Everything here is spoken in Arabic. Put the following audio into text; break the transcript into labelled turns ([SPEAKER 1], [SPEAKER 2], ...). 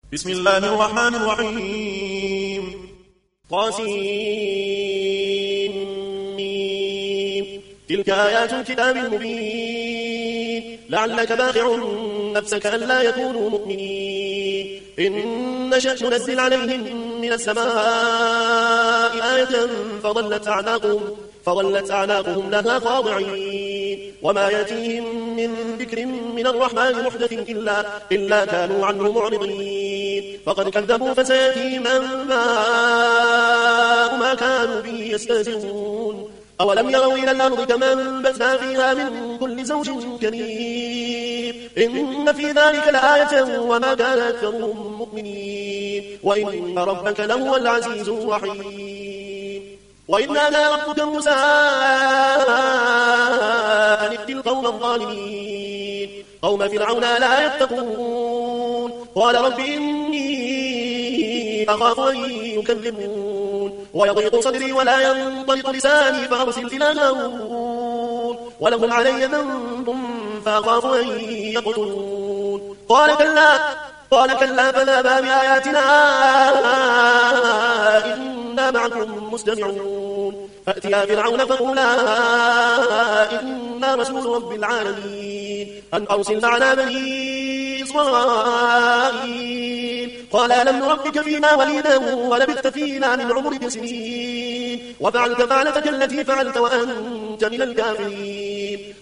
[SPEAKER 1] بسم الله الرحمن الرحيم. طاسين. تلك آيات الكتاب المبين لعلك باخع نفسك ألا يكونوا مؤمنين إن نشأ ننزل عليهم من السماء آية فظلت أعناقهم لها خاضعين وما يأتيهم من ذكر من الرحمن محدث إلا كانوا عنه معرضين فقد كذبوا فسيأتيهم أنباء ما كانوا به يستهزئون أولم يروا إلى الأرض كما أنبتنا فيها من كل زوج كريم إن في ذلك لآية وما كان أكثرهم مؤمنين وإن ربك لهو العزيز الرحيم. وإذ نادى ربك موسى أن ائت القوم الظالمين قوم فرعون لا يتقون قال رب إني أخاف أن يكذبون ويضيق صدري ولا ينطلق لساني فأرسل إلى هارون ولهم علي ذنب فأخاف أن يقتلون قال كلا فذهبا بآياتنا إنا معكم مستمعون فأتيا فرعون فقولا إنا رسول رب العالمين أن أرسل معنا بني إسرائيل قال ألم نربك فينا وليدا ولبثت فينا من عمرك سنين وفعلت فعلتك التي فعلت وأنت من الكافرين